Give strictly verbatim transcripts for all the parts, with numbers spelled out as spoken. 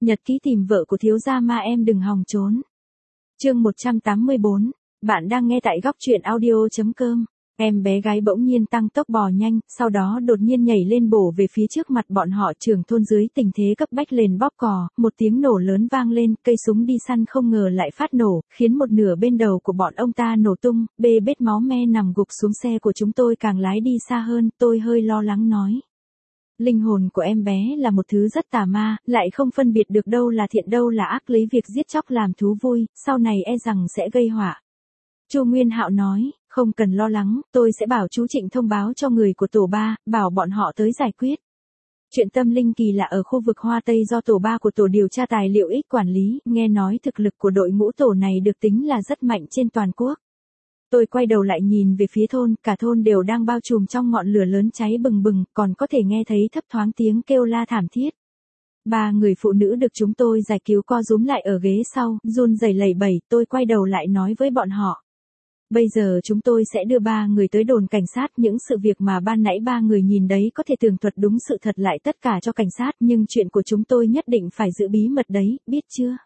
Nhật ký tìm vợ của thiếu gia ma em đừng hòng trốn. Chương một trăm tám mươi bốn, bạn đang nghe tại góc truyện audio.com. Em bé gái bỗng nhiên tăng tốc bò nhanh, sau đó đột nhiên nhảy lên bổ về phía trước mặt bọn họ. Trưởng thôn dưới tình thế cấp bách lên bóp cò, một tiếng nổ lớn vang lên, cây súng đi săn không ngờ lại phát nổ, khiến một nửa bên đầu của bọn ông ta nổ tung, bê bết máu me nằm gục xuống xe của chúng tôi càng lái đi xa hơn. Tôi hơi lo lắng nói. Linh hồn của em bé là một thứ rất tà ma, lại không phân biệt được đâu là thiện đâu là ác, lấy việc giết chóc làm thú vui, sau này e rằng sẽ gây họa. Chu Nguyên Hạo nói, không cần lo lắng, tôi sẽ bảo chú Trịnh thông báo cho người của tổ ba, bảo bọn họ tới giải quyết. Chuyện tâm linh kỳ lạ ở khu vực Hoa Tây do tổ ba của tổ điều tra tài liệu X quản lý, nghe nói thực lực của đội ngũ tổ này được tính là rất mạnh trên toàn quốc. Tôi quay đầu lại nhìn về phía thôn, cả thôn đều đang bao trùm trong ngọn lửa lớn cháy bừng bừng, còn có thể nghe thấy thấp thoáng tiếng kêu la thảm thiết. Ba người phụ nữ được chúng tôi giải cứu co rúm lại ở ghế sau, run rẩy lẩy bẩy. Tôi quay đầu lại nói với bọn họ. Bây giờ chúng tôi sẽ đưa ba người tới đồn cảnh sát, những sự việc mà ban nãy ba người nhìn đấy có thể tường thuật đúng sự thật lại tất cả cho cảnh sát, nhưng chuyện của chúng tôi nhất định phải giữ bí mật đấy, biết chưa?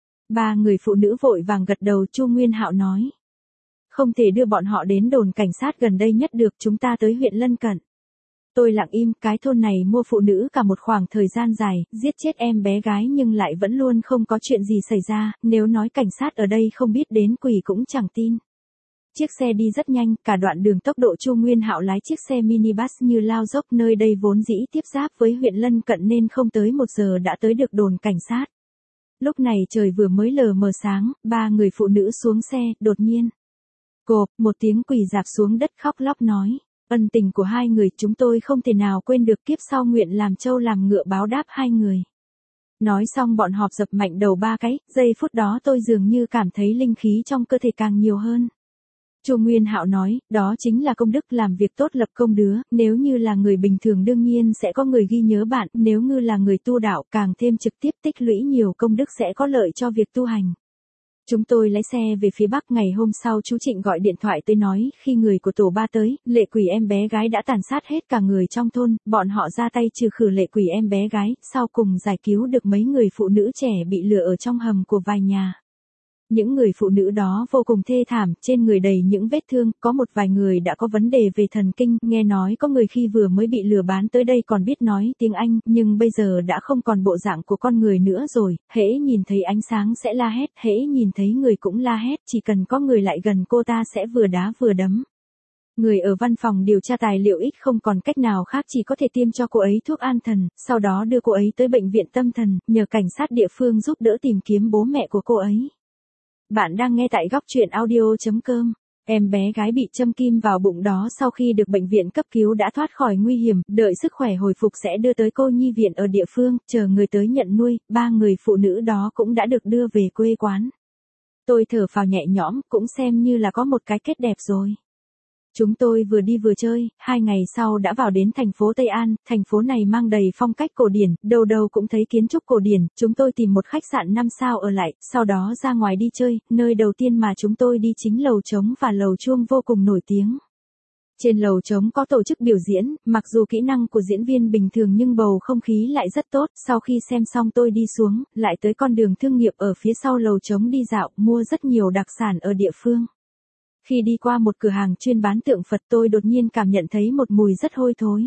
Ba người phụ nữ vội vàng gật đầu. Chu Nguyên Hạo nói. Không thể đưa bọn họ đến đồn cảnh sát gần đây nhất được, chúng ta tới huyện lân cận. Tôi lặng im, cái thôn này mua phụ nữ cả một khoảng thời gian dài, giết chết em bé gái nhưng lại vẫn luôn không có chuyện gì xảy ra, nếu nói cảnh sát ở đây không biết đến quỷ cũng chẳng tin. Chiếc xe đi rất nhanh, cả đoạn đường tốc độ. Chu Nguyên Hạo lái chiếc xe minibus như lao dốc, nơi đây vốn dĩ tiếp giáp với huyện lân cận nên không tới một giờ đã tới được đồn cảnh sát. Lúc này trời vừa mới lờ mờ sáng, ba người phụ nữ xuống xe, đột nhiên. Cộp, một tiếng quỳ rạp xuống đất khóc lóc nói. Ân tình của hai người chúng tôi không thể nào quên được, kiếp sau nguyện làm trâu làm ngựa báo đáp hai người. Nói xong bọn họp dập mạnh đầu ba cái, giây phút đó tôi dường như cảm thấy linh khí trong cơ thể càng nhiều hơn. Chu Nguyên Hạo nói, đó chính là công đức, làm việc tốt lập công đứa, nếu như là người bình thường đương nhiên sẽ có người ghi nhớ bạn, nếu như là người tu đạo càng thêm trực tiếp tích lũy nhiều công đức sẽ có lợi cho việc tu hành. Chúng tôi lái xe về phía bắc. Ngày hôm sau chú Trịnh gọi điện thoại tới nói, khi người của tổ ba tới, lệ quỷ em bé gái đã tàn sát hết cả người trong thôn, bọn họ ra tay trừ khử lệ quỷ em bé gái, sau cùng giải cứu được mấy người phụ nữ trẻ bị lừa ở trong hầm của vài nhà. Những người phụ nữ đó vô cùng thê thảm, trên người đầy những vết thương, có một vài người đã có vấn đề về thần kinh, nghe nói có người khi vừa mới bị lừa bán tới đây còn biết nói tiếng Anh, nhưng bây giờ đã không còn bộ dạng của con người nữa rồi, hễ nhìn thấy ánh sáng sẽ la hét, hễ nhìn thấy người cũng la hét, chỉ cần có người lại gần cô ta sẽ vừa đá vừa đấm. Người ở văn phòng điều tra tài liệu X không còn cách nào khác, chỉ có thể tiêm cho cô ấy thuốc an thần, sau đó đưa cô ấy tới bệnh viện tâm thần, nhờ cảnh sát địa phương giúp đỡ tìm kiếm bố mẹ của cô ấy. Bạn đang nghe tại góc truyện audio.com. Em bé gái bị châm kim vào bụng đó sau khi được bệnh viện cấp cứu đã thoát khỏi nguy hiểm, đợi sức khỏe hồi phục sẽ đưa tới cô nhi viện ở địa phương, chờ người tới nhận nuôi. Ba người phụ nữ đó cũng đã được đưa về quê quán. Tôi thở phào nhẹ nhõm, cũng xem như là có một cái kết đẹp rồi. Chúng tôi vừa đi vừa chơi, hai ngày sau đã vào đến thành phố Tây An, thành phố này mang đầy phong cách cổ điển, đâu đâu cũng thấy kiến trúc cổ điển. Chúng tôi tìm một khách sạn năm sao ở lại, sau đó ra ngoài đi chơi, nơi đầu tiên mà chúng tôi đi chính lầu trống và lầu chuông vô cùng nổi tiếng. Trên lầu trống có tổ chức biểu diễn, mặc dù kỹ năng của diễn viên bình thường nhưng bầu không khí lại rất tốt. Sau khi xem xong tôi đi xuống, lại tới con đường thương nghiệp ở phía sau lầu trống đi dạo, mua rất nhiều đặc sản ở địa phương. Khi đi qua một cửa hàng chuyên bán tượng Phật tôi đột nhiên cảm nhận thấy một mùi rất hôi thối.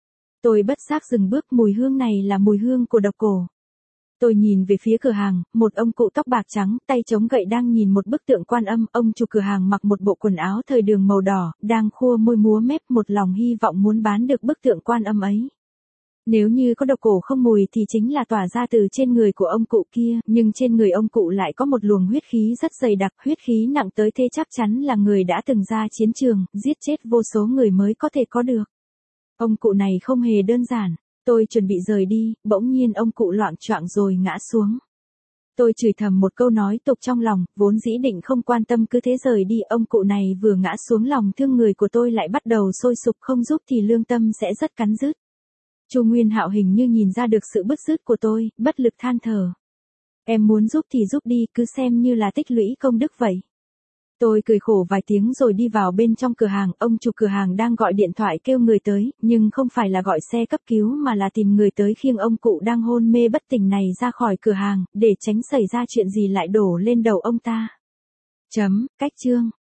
Tôi bất giác dừng bước, mùi hương này là mùi hương của độc cổ. Tôi nhìn về phía cửa hàng, một ông cụ tóc bạc trắng, tay chống gậy đang nhìn một bức tượng Quan Âm, ông chủ cửa hàng mặc một bộ quần áo thời đường màu đỏ, đang khua môi múa mép, một lòng hy vọng muốn bán được bức tượng Quan Âm ấy. Nếu như có độc cổ không mùi thì chính là tỏa ra từ trên người của ông cụ kia, nhưng trên người ông cụ lại có một luồng huyết khí rất dày đặc, huyết khí nặng tới thế chắc chắn là người đã từng ra chiến trường, giết chết vô số người mới có thể có được. Ông cụ này không hề đơn giản. Tôi chuẩn bị rời đi, bỗng nhiên ông cụ loạng choạng rồi ngã xuống. Tôi chửi thầm một câu nói tục trong lòng, vốn dĩ định không quan tâm cứ thế rời đi. Ông cụ này vừa ngã xuống lòng thương người của tôi lại bắt đầu sôi sục, không giúp thì lương tâm sẽ rất cắn rứt. Chu Nguyên Hạo hình như nhìn ra được sự bứt rứt của tôi, bất lực than thở. Em muốn giúp thì giúp đi, cứ xem như là tích lũy công đức vậy. Tôi cười khổ vài tiếng rồi đi vào bên trong cửa hàng, ông chủ cửa hàng đang gọi điện thoại kêu người tới, nhưng không phải là gọi xe cấp cứu mà là tìm người tới khiêng ông cụ đang hôn mê bất tỉnh này ra khỏi cửa hàng, để tránh xảy ra chuyện gì lại đổ lên đầu ông ta. Chấm, cách chương.